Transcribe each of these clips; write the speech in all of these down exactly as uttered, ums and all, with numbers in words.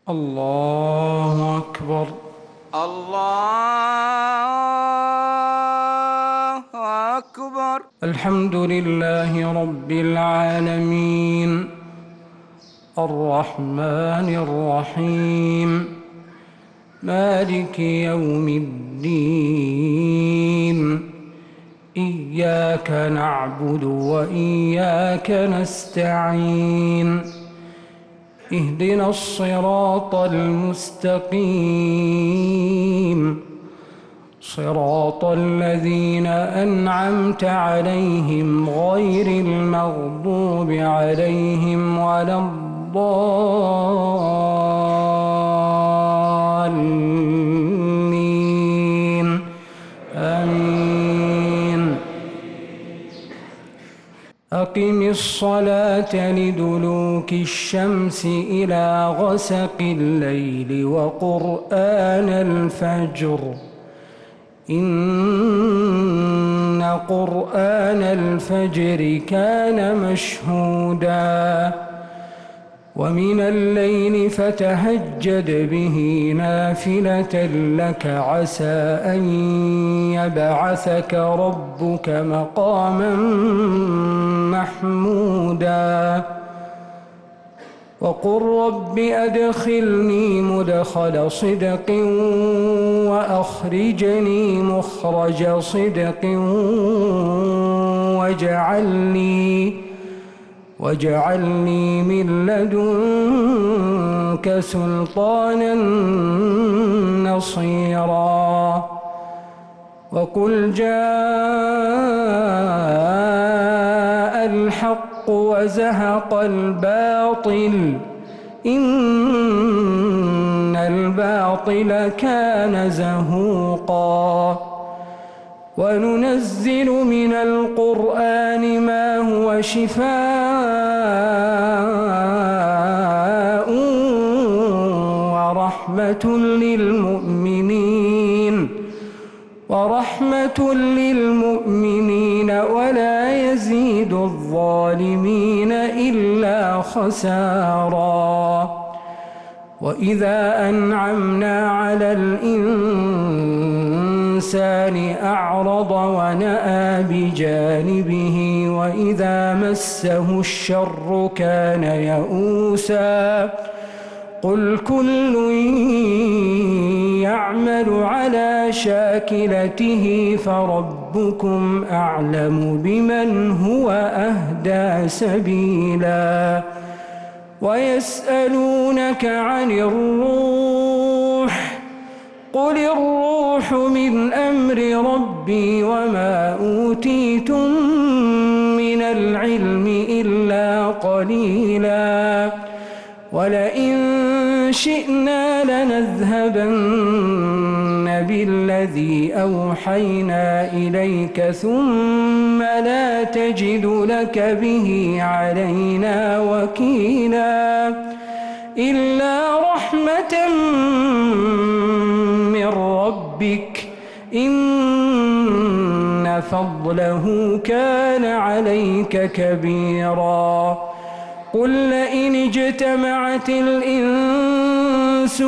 الله أكبر. الله أكبر. الحمد لله رب العالمين الرحمن الرحيم مالك يوم الدين إياك نعبد وإياك نستعين اهدنا الصراط المستقيم صراط الذين أنعمت عليهم غير المغضوب عليهم ولا الضالين آمين. أقم الصلاة لدلوك الشمس إلى غسق الليل وقرآن الفجر إن قرآن الفجر كان مشهودا ومن الليل فتهجد به نافلة لك عسى أن يبعثك ربك مقاما محمودا وقل رب أدخلني مدخل صدق وأخرجني مخرج صدق واجعل لي واجعل لي من لدنك سلطانا نصيرا وقل جاء الحق وزهق الباطل إن الباطل كان زهوقا وننزل من القرآن ما هو شفاء ورحمة للمؤمنين ورحمة للمؤمنين ولا يزيد الظالمين إلا خسارا وإذا أنعمنا على الإنسان أعرض ونأى بجانبه وإذا مسه الشر كان يئوسا قل كل يعمل على شاكلته فربكم أعلم بمن هو أهدى سبيلا ويسألونك عن الروح قل الروح من أمر ربي وما أوتيتم من العلم إلا قليلا ولئن شئنا لنذهبن بالذي أوحينا إليك ثم لا تجد لك به علينا وكيلا إلا رحمة من ربك إن فضله كان عليك كبيرا قل لئن اجتمعت الإنس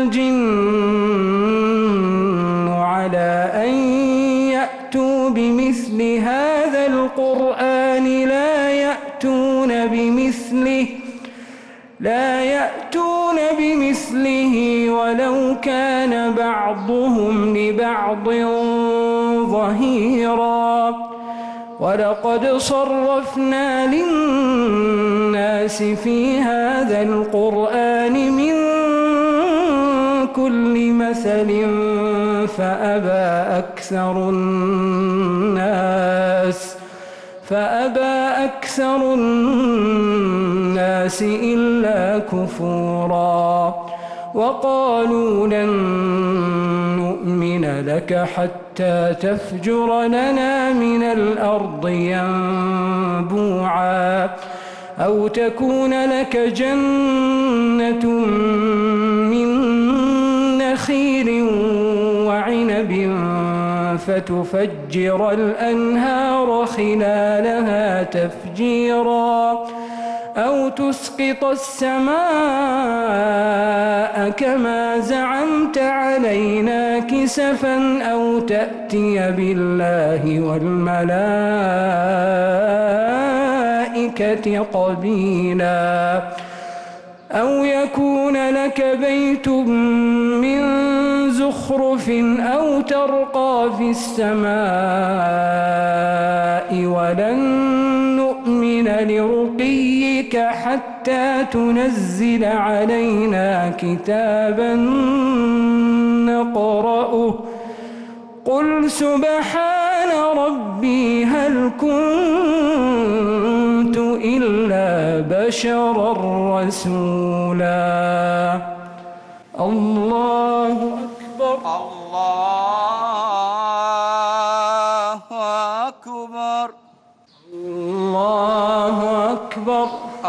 والجن على أن يأتوا بمثل هذا القرآن لا يأتون بمثله لا يأتون بمثله ولو كان بعضهم لبعض ظهيرا ولقد صرفنا للناس في هذا القرآن من كل مثل فأبى أكثر الناس فأبى أكثر الناس إلا كفورا وقالوا لن نؤمن لك حتى تفجر لنا من الأرض ينبوعا أو تكون لك جنة من نخيل وعنب فتفجر الأنهار خلالها تفجيرا أو تسقط السماء كما زعمت علينا كسفا أو تأتي بالله والملائكة قبيلا أو يكون لك بيت من زخرف أو ترقى في السماء ولن نؤمن لرقيك حتى تنزل علينا كتابا نقرأه قل سبحان ربي هل كنت إلا بشرا رسولا. الله أكبر. الله أكبر. الله أكبر.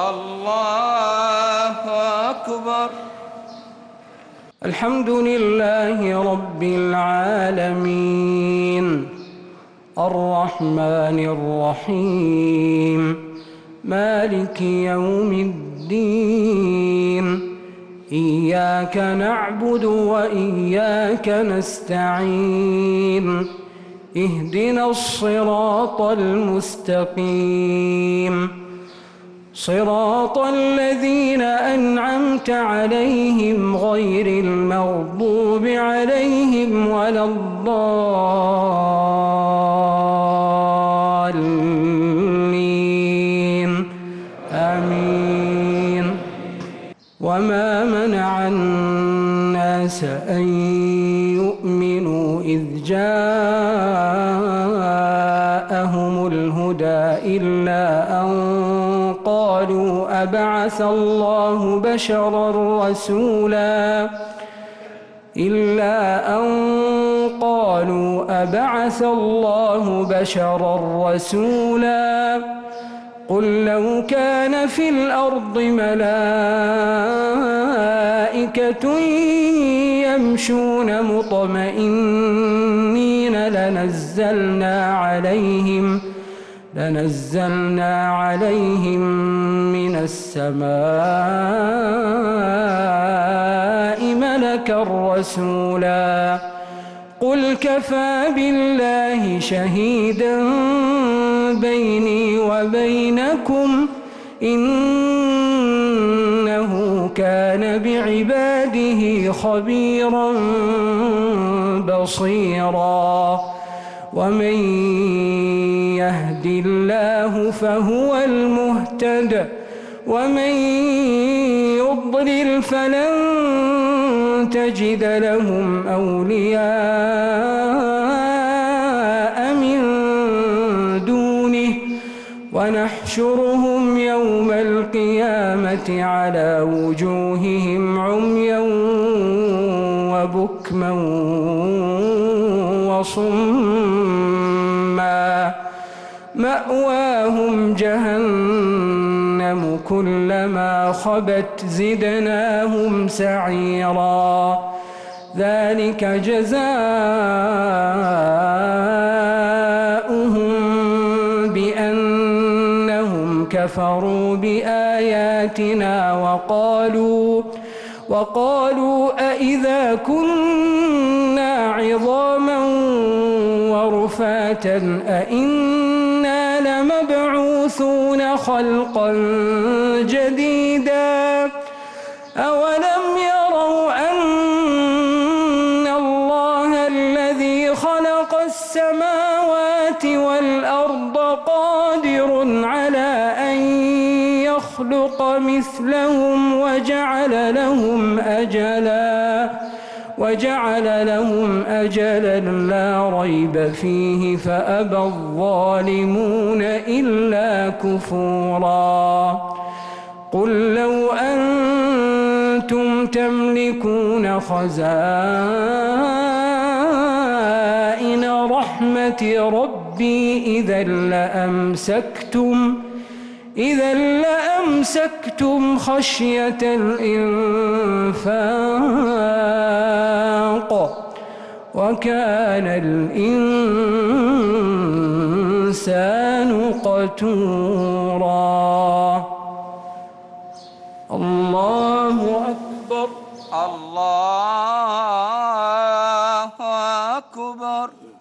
الله أكبر. الحمد لله رب العالمين الرحمن الرحيم مالك يوم الدين إياك نعبد وإياك نستعين اهدنا الصراط المستقيم صراط الذين أنعمت عليهم غير المغضوب عليهم ولا الضالين آمين. وما منع الناس أن يؤمنوا إذ جاءهم الهدى إلا أن قالوا أبعث الله بشرا رسولا إلا أن قالوا أبعث الله بشرا رسولا قل لو كان في الأرض ملائكة يمشون مطمئنين لنزلنا عليهم لنزلنا عليهم من السماء ملكا رسولا قل كفى بالله شهيدا بيني وبينكم إنه كان بعباده خبيرا بصيرا. ومن يهد الله فهو المهتد ومن يضلل فلن تجد لهم أولياء من دونه ونحشرهم يوم القيامة على وجوههم عميا وبكما وصما مأواهم جهنم كلما خبت زدناهم سعيرا ذلك جزاؤهم بأنهم كفروا بآياتنا وقالوا وقالوا أإذا كنا عظاما ورفاتا أإنا لمبعوثون خلقا جديدا أولم يروا أن الله الذي خلق السماوات والأرض قادر على أن يخلق مثلهم وجعل لهم أجلا وجعل لهم أجلا لا ريب فيه فأبى الظالمون إلا كفورا. قل لو أنتم تملكون خزائن رحمة ربي إذا لأمسكتم إذا لأمسكتم خشية الإنفاق وكان الإنسان قتورا. الله أكبر. الله أكبر.